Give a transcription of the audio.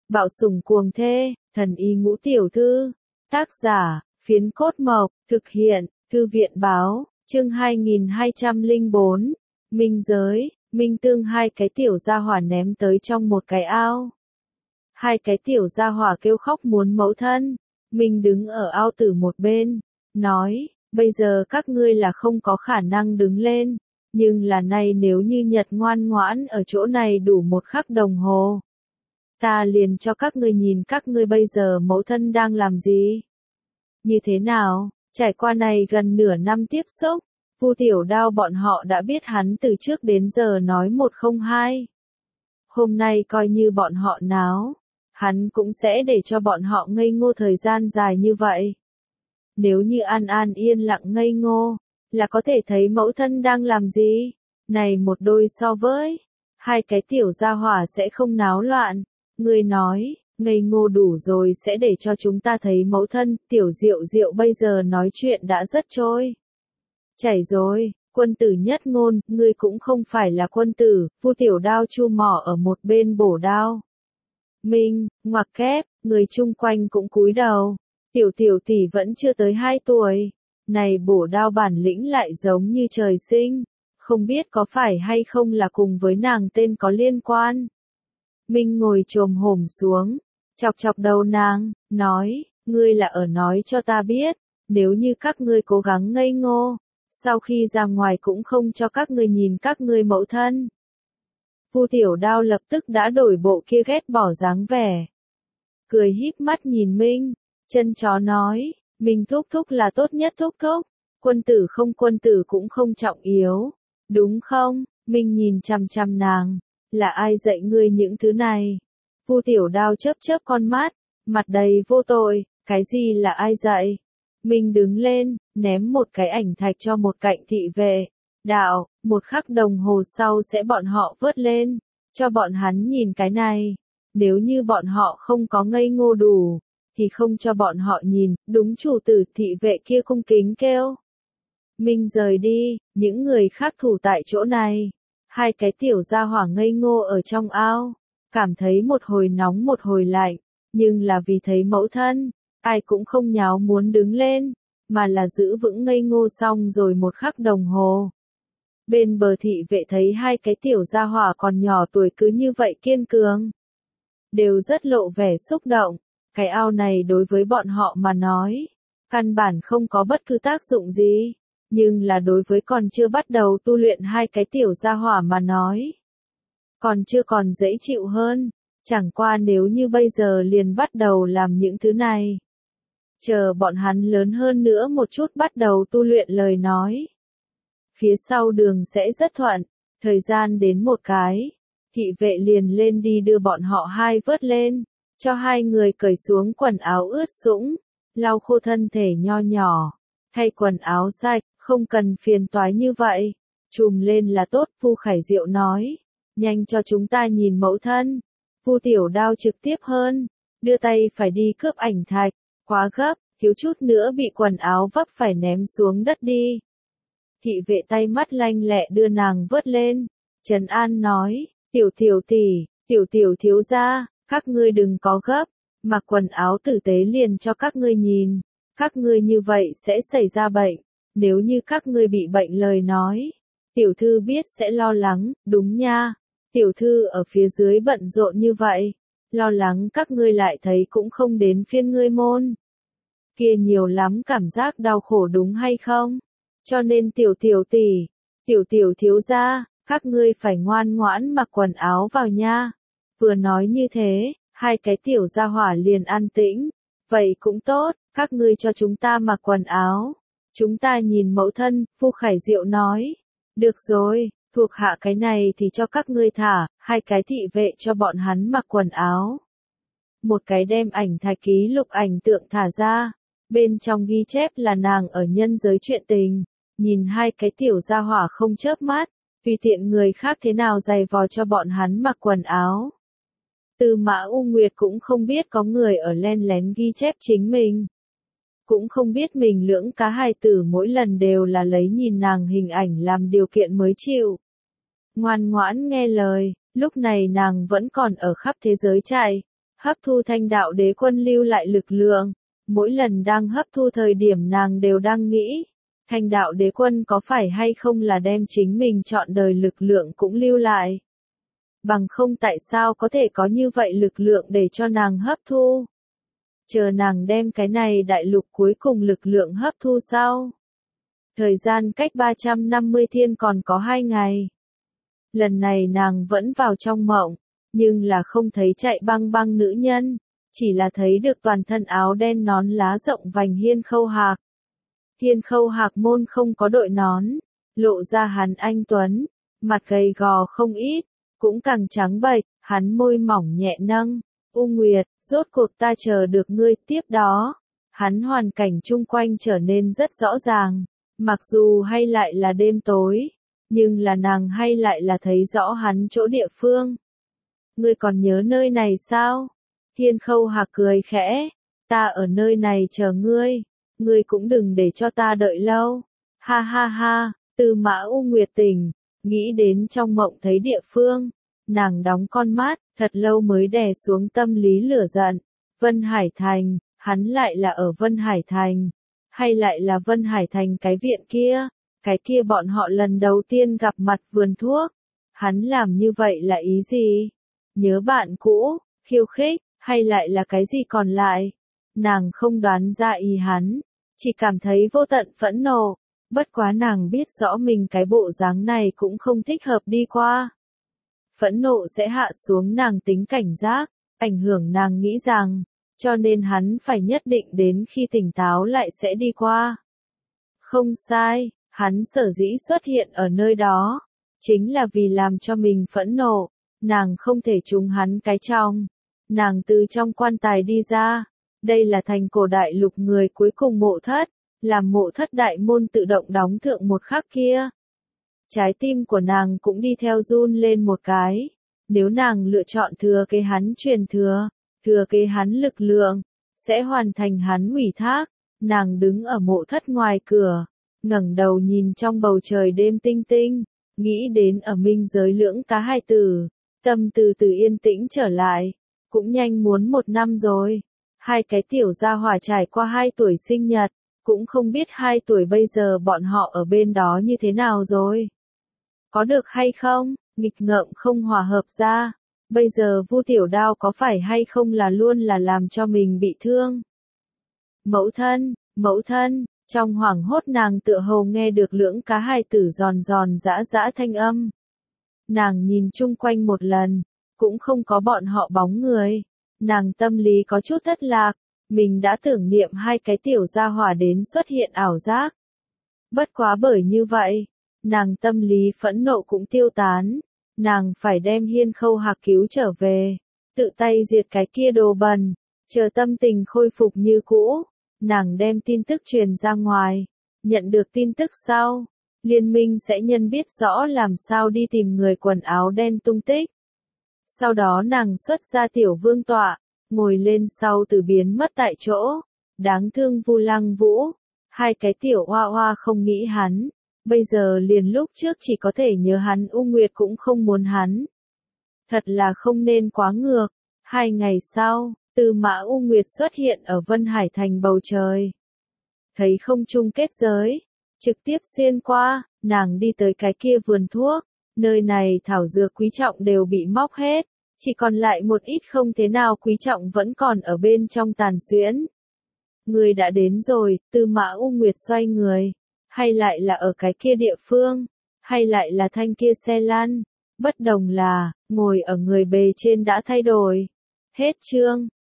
Bạo sủng cuồng thê, thần y ngũ tiểu thư. Tác giả, Phiến Cốt Mộc, thực hiện, Thư viện báo, chương 2204. Minh giới, Minh Tương hai cái tiểu gia hỏa ném tới trong một cái ao. Hai cái tiểu gia hỏa kêu khóc muốn mẫu thân. Minh đứng ở ao tử một bên, nói, bây giờ các ngươi là không có khả năng đứng lên, nhưng là nay nếu như Nhật ngoan ngoãn ở chỗ này đủ một khắc đồng hồ, ta liền cho các ngươi nhìn các ngươi bây giờ mẫu thân đang làm gì. Như thế nào, trải qua này gần nửa năm tiếp xúc, Vu Tiểu Đao bọn họ đã biết hắn từ trước đến giờ nói một không hai. Hôm nay coi như bọn họ náo, hắn cũng sẽ để cho bọn họ ngây ngô thời gian dài như vậy. Nếu như an an yên lặng ngây ngô, là có thể thấy mẫu thân đang làm gì, này một đôi so với hai cái tiểu gia hỏa sẽ không náo loạn. Ngươi nói, ngây ngô đủ rồi sẽ để cho chúng ta thấy mẫu thân. Tiểu Diệu Diệu bây giờ nói chuyện đã rất trôi chảy rồi. Quân tử nhất ngôn, ngươi cũng không phải là quân tử. Vu Tiểu Đao chu mỏ ở một bên bổ đao. Minh, ngoặc kép, người chung quanh cũng cúi đầu. Tiểu tỷ vẫn chưa tới 2 tuổi. Này bổ đao bản lĩnh lại giống như trời sinh. Không biết có phải hay không là cùng với nàng tên có liên quan. Minh ngồi chồm hổm xuống, chọc chọc đầu nàng, nói, ngươi là ở nói cho ta biết, nếu như các ngươi cố gắng ngây ngô, sau khi ra ngoài cũng không cho các ngươi nhìn các ngươi mẫu thân. Vu Tiểu Đao lập tức đã đổi bộ kia ghét bỏ dáng vẻ. Cười híp mắt nhìn Minh, chân chó nói, Minh thúc thúc là tốt nhất thúc thúc, quân tử cũng không trọng yếu, đúng không? Minh nhìn chằm chằm nàng, là ai dạy ngươi những thứ này? Vu Tiểu Đao chớp chớp con mắt, mặt đầy vô tội, cái gì là ai dạy? Minh đứng lên, ném một cái ảnh thạch cho một cạnh thị vệ, đạo, một khắc đồng hồ sau sẽ bọn họ vớt lên, cho bọn hắn nhìn cái này, nếu như bọn họ không có ngây ngô đủ, thì không cho bọn họ nhìn. Đúng, chủ tử. Thị vệ kia cung kính kêu. Minh rời đi, những người khác thủ tại chỗ này. Hai cái tiểu gia hỏa ngây ngô ở trong ao, cảm thấy một hồi nóng một hồi lạnh, nhưng là vì thấy mẫu thân, ai cũng không nháo muốn đứng lên, mà là giữ vững ngây ngô xong rồi một khắc đồng hồ. Bên bờ thị vệ thấy hai cái tiểu gia hỏa còn nhỏ tuổi cứ như vậy kiên cường, đều rất lộ vẻ xúc động. Cái ao này đối với bọn họ mà nói, căn bản không có bất cứ tác dụng gì. Nhưng là đối với còn chưa bắt đầu tu luyện hai cái tiểu gia hỏa mà nói, còn dễ chịu hơn. Chẳng qua nếu như bây giờ liền bắt đầu làm những thứ này, chờ bọn hắn lớn hơn nữa một chút bắt đầu tu luyện lời nói, phía sau đường sẽ rất thuận. Thời gian đến một cái, thị vệ liền lên đi đưa bọn họ hai vớt lên, cho hai người cởi xuống quần áo ướt sũng, lau khô thân thể nho nhỏ, thay quần áo sạch. Không cần phiền toái như vậy, chùm lên là tốt. Vu Khải Diệu nói, nhanh cho chúng ta nhìn mẫu thân. Vu Tiểu Đao trực tiếp hơn, đưa tay phải đi cướp ảnh thạch, quá gấp, thiếu chút nữa bị quần áo vấp phải ném xuống đất đi. Thị vệ tay mắt lanh lẹ đưa nàng vớt lên, trấn an nói, tiểu tỷ, tiểu thiếu gia, các ngươi đừng có gấp, mặc quần áo tử tế liền cho các ngươi nhìn, các ngươi như vậy sẽ xảy ra bệnh. Nếu như các ngươi bị bệnh lời nói, tiểu thư biết sẽ lo lắng, đúng nha. Tiểu thư ở phía dưới bận rộn như vậy, lo lắng các ngươi lại thấy cũng không đến phiên ngươi môn. Kia nhiều lắm cảm giác đau khổ đúng hay không? Cho nên tiểu tỷ, tiểu thiếu gia, các ngươi phải ngoan ngoãn mặc quần áo vào nha. Vừa nói như thế, hai cái tiểu gia hỏa liền an tĩnh. Vậy cũng tốt, các ngươi cho chúng ta mặc quần áo. Chúng ta nhìn mẫu thân. Vu Khải Diệu nói. Được rồi, thuộc hạ cái này thì cho các ngươi thả. Hai cái thị vệ cho bọn hắn mặc quần áo. Một cái đem ảnh thạch ký lục ảnh tượng thả ra. Bên trong ghi chép là nàng ở nhân giới chuyện tình. Nhìn hai cái tiểu gia hỏa không chớp mắt, tùy tiện người khác thế nào giày vò cho bọn hắn mặc quần áo. Tư Mã U Nguyệt cũng không biết có người ở len lén ghi chép chính mình. Cũng không biết mình lưỡng cá hài tử mỗi lần đều là lấy nhìn nàng hình ảnh làm điều kiện mới chịu. Ngoan ngoãn nghe lời, lúc này nàng vẫn còn ở khắp thế giới chạy. hấp thu Thanh đạo đế quân lưu lại lực lượng. Mỗi lần đang hấp thu thời điểm nàng đều đang nghĩ, Thanh đạo đế quân có phải hay không là đem chính mình trọn đời lực lượng cũng lưu lại. Bằng không tại sao có thể có như vậy lực lượng để cho nàng hấp thu. Chờ nàng đem cái này đại lục cuối cùng lực lượng hấp thu sau. Thời gian cách 350 thiên còn có 2 ngày. Lần này nàng vẫn vào trong mộng, nhưng là không thấy chạy băng băng nữ nhân, chỉ là thấy được toàn thân áo đen nón lá rộng vành Hiên Khâu Hạc. Hiên Khâu Hạc môn không có đội nón, lộ ra hắn anh tuấn, mặt gầy gò không ít, cũng càng trắng bệch, hắn môi mỏng nhẹ nâng. U Nguyệt, rốt cuộc ta chờ được ngươi. Tiếp đó, hắn hoàn cảnh chung quanh trở nên rất rõ ràng, mặc dù hay lại là đêm tối, nhưng là nàng hay lại là thấy rõ hắn chỗ địa phương. Ngươi còn nhớ nơi này sao? Hiên Khâu Hạc cười khẽ, ta ở nơi này chờ ngươi cũng đừng để cho ta đợi lâu. Ha ha ha, Tư Mã U Nguyệt tỉnh, nghĩ đến trong mộng thấy địa phương, nàng đóng con mắt, thật lâu mới đè xuống tâm lý lửa giận. Vân Hải Thành, hắn lại là ở Vân Hải Thành, hay lại là Vân Hải Thành cái viện kia, cái kia bọn họ lần đầu tiên gặp mặt vườn thuốc. Hắn làm như vậy là ý gì? Nhớ bạn cũ, khiêu khích, hay lại là cái gì còn lại? Nàng không đoán ra ý hắn, chỉ cảm thấy vô tận phẫn nộ, bất quá nàng biết rõ mình cái bộ dáng này cũng không thích hợp đi qua. Phẫn nộ sẽ hạ xuống nàng tính cảnh giác, ảnh hưởng nàng nghĩ rằng, cho nên hắn phải nhất định đến khi tỉnh táo lại sẽ đi qua. Không sai, hắn sở dĩ xuất hiện ở nơi đó, chính là vì làm cho mình phẫn nộ, nàng không thể trúng hắn cái trong. Nàng từ trong quan tài đi ra, đây là thành cổ đại lục người cuối cùng mộ thất, làm mộ thất đại môn tự động đóng thượng một khắc kia. Trái tim của nàng cũng đi theo run lên một cái, nếu nàng lựa chọn thừa kế hắn truyền thừa kế hắn lực lượng, sẽ hoàn thành hắn ủy thác. Nàng đứng ở mộ thất ngoài cửa, ngẩng đầu nhìn trong bầu trời đêm tinh tinh, nghĩ đến ở minh giới lưỡng cá hai tử, tâm từ từ yên tĩnh trở lại, cũng nhanh muốn 1 năm rồi. Hai cái tiểu gia hỏa trải qua 2 tuổi sinh nhật, cũng không biết 2 tuổi bây giờ bọn họ ở bên đó như thế nào rồi. Có được hay không, nghịch ngợm không hòa hợp ra, bây giờ Vu Tiểu Đao có phải hay không là luôn là làm cho mình bị thương. Mẫu thân, trong hoảng hốt nàng tựa hồ nghe được lưỡng cá hai tử giòn giòn giã giã thanh âm. Nàng nhìn chung quanh một lần, cũng không có bọn họ bóng người. Nàng tâm lý có chút thất lạc, mình đã tưởng niệm 2 cái tiểu gia hỏa đến xuất hiện ảo giác. Bất quá bởi như vậy, nàng tâm lý phẫn nộ cũng tiêu tán, nàng phải đem Hiên Khâu Hạc cứu trở về, tự tay diệt cái kia đồ bẩn, chờ tâm tình khôi phục như cũ, nàng đem tin tức truyền ra ngoài, nhận được tin tức sau, liên minh sẽ nhân biết rõ làm sao đi tìm người quần áo đen tung tích. Sau đó nàng xuất ra tiểu vương tọa, ngồi lên sau từ biến mất tại chỗ, đáng thương Vu Lăng Vũ, 2 cái tiểu hoa hoa không nghĩ hắn, bây giờ liền lúc trước chỉ có thể nhớ hắn U Nguyệt cũng không muốn hắn. Thật là không nên quá ngược. 2 ngày sau, Tư Mã U Nguyệt xuất hiện ở Vân Hải Thành bầu trời. Thấy không trung kết giới, trực tiếp xuyên qua, nàng đi tới cái kia vườn thuốc, nơi này thảo dược quý trọng đều bị móc hết, chỉ còn lại một ít không thế nào quý trọng vẫn còn ở bên trong tàn xuyễn. Người đã đến rồi, Tư Mã U Nguyệt xoay người, hay lại là ở cái kia địa phương, hay lại là thanh kia xe lăn, bất đồng là, ngồi ở người bề trên đã thay đổi. Hết chương.